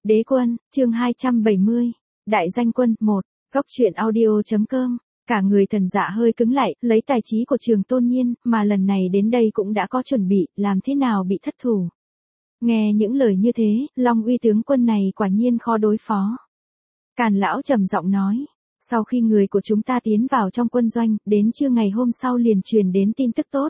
Đế quân, chương 270. Đại danh quân, 1. Góc truyện audio.com. Cả người Thần Dạ hơi cứng lại, lấy tài trí của Trường Tôn Nhiên, mà lần này đến đây cũng đã có chuẩn bị, làm thế nào bị thất thủ. Nghe những lời như thế, Long Uy tướng quân này quả nhiên khó đối phó. Càn lão trầm giọng nói, sau khi người của chúng ta tiến vào trong quân doanh, đến trưa ngày hôm sau liền truyền đến tin tức tốt.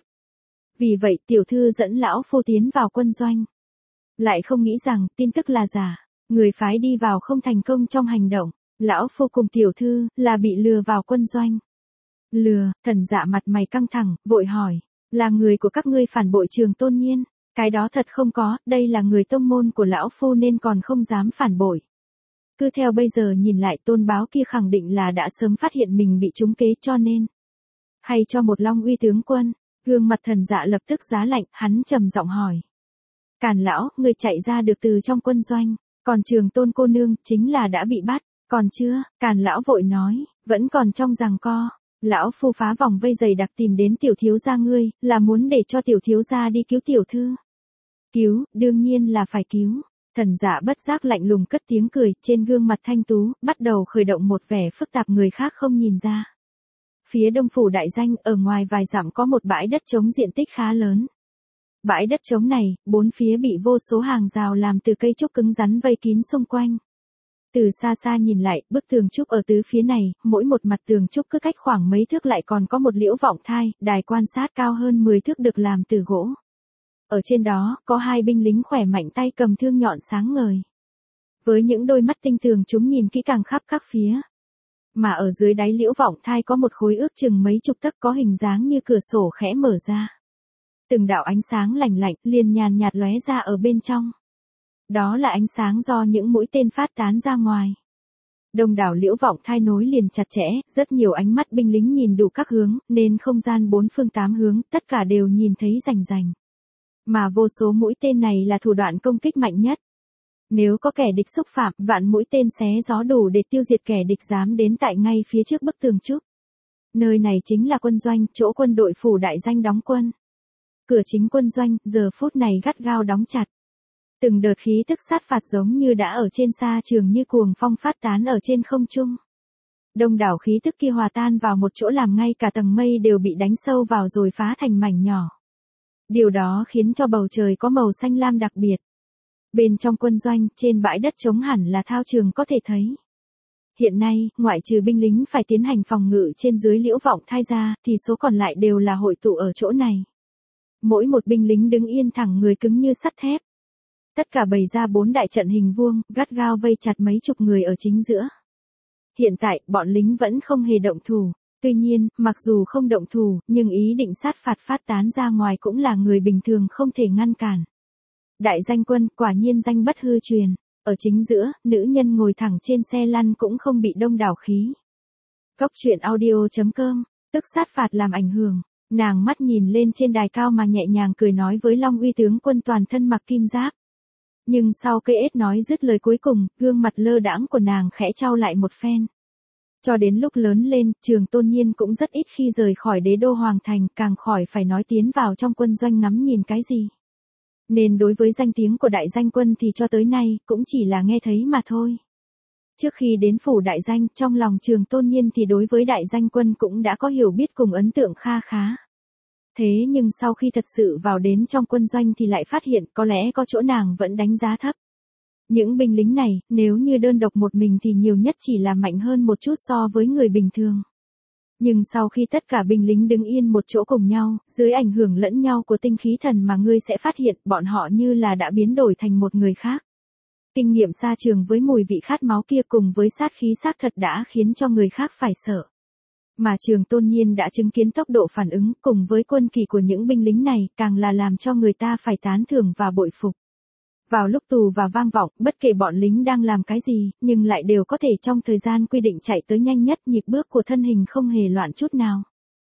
Vì vậy tiểu thư dẫn lão phu tiến vào quân doanh. Lại không nghĩ rằng tin tức là giả, người phái đi vào không thành công trong hành động, lão phu cùng tiểu thư là bị lừa vào quân doanh. Lừa? Thần Dạ mặt mày căng thẳng, vội hỏi, là người của các ngươi phản bội Trường Tôn Nhiên? Cái đó thật không có, đây là người tông môn của lão phu nên còn không dám phản bội. Cứ theo bây giờ nhìn lại tôn báo kia khẳng định là đã sớm phát hiện mình bị trúng kế cho nên. Hay cho một Long Uy tướng quân, gương mặt Thần Dạ lập tức giá lạnh, hắn trầm giọng hỏi. Càn lão, người chạy ra được từ trong quân doanh, còn Trường Tôn cô nương chính là đã bị bắt, còn chưa? Càn lão vội nói, vẫn còn trong giằng co. Lão phu phá vòng vây dày đặc tìm đến tiểu thiếu gia ngươi, là muốn để cho tiểu thiếu gia đi cứu tiểu thư. Cứu, đương nhiên là phải cứu. Thần Dạ bất giác lạnh lùng cất tiếng cười, trên gương mặt thanh tú, bắt đầu khởi động một vẻ phức tạp người khác không nhìn ra. Phía đông phủ đại danh, ở ngoài vài dặm có một bãi đất trống diện tích khá lớn. Bãi đất trống này, bốn phía bị vô số hàng rào làm từ cây trúc cứng rắn vây kín xung quanh. Từ xa xa nhìn lại, bức tường trúc ở tứ phía này, mỗi một mặt tường trúc cứ cách khoảng mấy thước lại còn có một liễu vọng thai, đài quan sát cao hơn 10 thước được làm từ gỗ. Ở trên đó, có hai binh lính khỏe mạnh tay cầm thương nhọn sáng ngời. Với những đôi mắt tinh tường chúng nhìn kỹ càng khắp các phía. Mà ở dưới đáy liễu vọng thai có một khối ước chừng mấy chục tấc có hình dáng như cửa sổ khẽ mở ra. Từng đạo ánh sáng lạnh lạnh liền nhàn nhạt lóe ra ở bên trong. Đó là ánh sáng do những mũi tên phát tán ra ngoài. Đông đảo liễu vọng thai nối liền chặt chẽ, rất nhiều ánh mắt binh lính nhìn đủ các hướng, nên không gian bốn phương tám hướng, tất cả đều nhìn thấy rành rành. Mà vô số mũi tên này là thủ đoạn công kích mạnh nhất. Nếu có kẻ địch xúc phạm, vạn mũi tên xé gió đủ để tiêu diệt kẻ địch dám đến tại ngay phía trước bức tường trúc. Nơi này chính là quân doanh, chỗ quân đội phủ đại danh đóng quân. Cửa chính quân doanh, giờ phút này gắt gao đóng chặt. Từng đợt khí tức sát phạt giống như đã ở trên xa trường như cuồng phong phát tán ở trên không trung. Đông đảo khí tức kia hòa tan vào một chỗ làm ngay cả tầng mây đều bị đánh sâu vào rồi phá thành mảnh nhỏ. Điều đó khiến cho bầu trời có màu xanh lam đặc biệt. Bên trong quân doanh, trên bãi đất trống hẳn là thao trường có thể thấy. Hiện nay, ngoại trừ binh lính phải tiến hành phòng ngự trên dưới liễu vọng thai ra, thì số còn lại đều là hội tụ ở chỗ này. Mỗi một binh lính đứng yên thẳng người cứng như sắt thép. Tất cả bày ra 4 đại trận hình vuông, gắt gao vây chặt mấy chục người ở chính giữa. Hiện tại, bọn lính vẫn không hề động thủ. Tuy nhiên, mặc dù không động thủ, nhưng ý định sát phạt phát tán ra ngoài cũng là người bình thường không thể ngăn cản. Đại danh quân, quả nhiên danh bất hư truyền. Ở chính giữa, nữ nhân ngồi thẳng trên xe lăn cũng không bị đông đảo khí. Góc truyện audio.com, tức sát phạt làm ảnh hưởng. Nàng mắt nhìn lên trên đài cao mà nhẹ nhàng cười nói với Long Uy tướng quân toàn thân mặc kim giáp. Nhưng sau cây ết nói dứt lời cuối cùng, gương mặt lơ đãng của nàng khẽ trao lại một phen. Cho đến lúc lớn lên, Trường Tôn Nhiên cũng rất ít khi rời khỏi đế đô hoàng thành, càng khỏi phải nói tiến vào trong quân doanh ngắm nhìn cái gì. Nên đối với danh tiếng của đại danh quân thì cho tới nay, cũng chỉ là nghe thấy mà thôi. Trước khi đến phủ đại danh, trong lòng Trường Tôn Nhiên thì đối với đại danh quân cũng đã có hiểu biết cùng ấn tượng kha khá. Thế nhưng sau khi thật sự vào đến trong quân doanh thì lại phát hiện có lẽ có chỗ nàng vẫn đánh giá thấp. Những binh lính này, nếu như đơn độc một mình thì nhiều nhất chỉ là mạnh hơn một chút so với người bình thường. Nhưng sau khi tất cả binh lính đứng yên một chỗ cùng nhau, dưới ảnh hưởng lẫn nhau của tinh khí thần mà ngươi sẽ phát hiện bọn họ như là đã biến đổi thành một người khác. Kinh nghiệm xa trường với mùi vị khát máu kia cùng với sát khí xác thật đã khiến cho người khác phải sợ. Mà Trường Tôn Nhiên đã chứng kiến tốc độ phản ứng cùng với quân kỳ của những binh lính này càng là làm cho người ta phải tán thưởng và bội phục. Vào lúc tù và vang vọng, bất kể bọn lính đang làm cái gì, nhưng lại đều có thể trong thời gian quy định chạy tới nhanh nhất, nhịp bước của thân hình không hề loạn chút nào.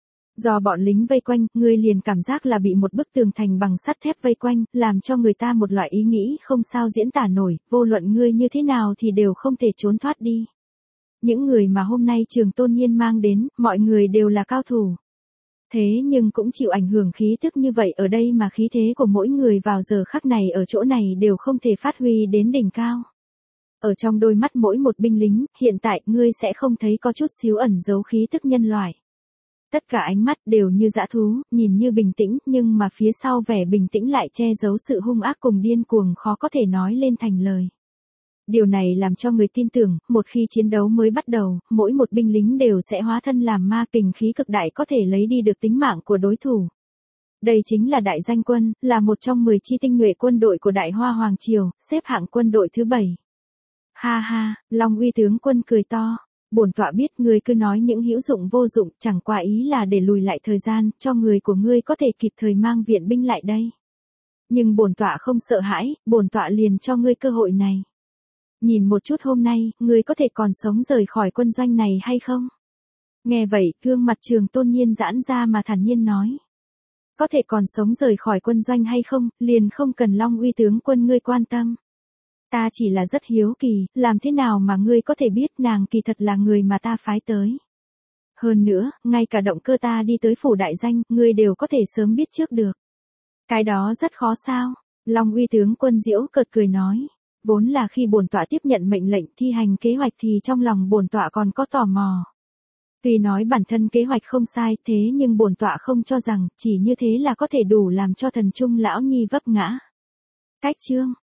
Do bọn lính vây quanh, ngươi liền cảm giác là bị một bức tường thành bằng sắt thép vây quanh, làm cho người ta một loại ý nghĩ không sao diễn tả nổi, vô luận ngươi như thế nào thì đều không thể trốn thoát đi. Những người mà hôm nay Trường Tôn Nhiên mang đến, mọi người đều là cao thủ. Thế nhưng cũng chịu ảnh hưởng khí tức như vậy ở đây mà khí thế của mỗi người vào giờ khắc này ở chỗ này đều không thể phát huy đến đỉnh cao. Ở trong đôi mắt mỗi một binh lính, hiện tại ngươi sẽ không thấy có chút xíu ẩn dấu khí tức nhân loại. Tất cả ánh mắt đều như dã thú, nhìn như bình tĩnh, nhưng mà phía sau vẻ bình tĩnh lại che giấu sự hung ác cùng điên cuồng khó có thể nói lên thành lời. Điều này làm cho người tin tưởng, một khi chiến đấu mới bắt đầu, mỗi một binh lính đều sẽ hóa thân làm ma, kình khí cực đại có thể lấy đi được tính mạng của đối thủ. Đây chính là Đại Danh Quân, là một trong 10 chi tinh nhuệ quân đội của Đại Hoa Hoàng Triều, xếp hạng quân đội thứ 7. Ha ha, Long Uy tướng quân cười to. Bổn tọa biết ngươi cứ nói những hữu dụng vô dụng, chẳng qua ý là để lùi lại thời gian, cho người của ngươi có thể kịp thời mang viện binh lại đây. Nhưng bổn tọa không sợ hãi, bổn tọa liền cho ngươi cơ hội này. Nhìn một chút hôm nay, ngươi có thể còn sống rời khỏi quân doanh này hay không? Nghe vậy, gương mặt Trường Tôn Nhiên giãn ra mà thản nhiên nói. Có thể còn sống rời khỏi quân doanh hay không, liền không cần Long Uy tướng quân ngươi quan tâm. Ta chỉ là rất hiếu kỳ, làm thế nào mà ngươi có thể biết nàng kỳ thật là người mà ta phái tới. Hơn nữa, ngay cả động cơ ta đi tới phủ đại danh, ngươi đều có thể sớm biết trước được. Cái đó rất khó sao? Long Uy tướng quân giễu cợt cười nói. Vốn là khi bổn tọa tiếp nhận mệnh lệnh thi hành kế hoạch thì trong lòng bổn tọa còn có tò mò. Tuy nói bản thân kế hoạch không sai, thế nhưng bổn tọa không cho rằng chỉ như thế là có thể đủ làm cho thần trung lão nhi vấp ngã. Cách chương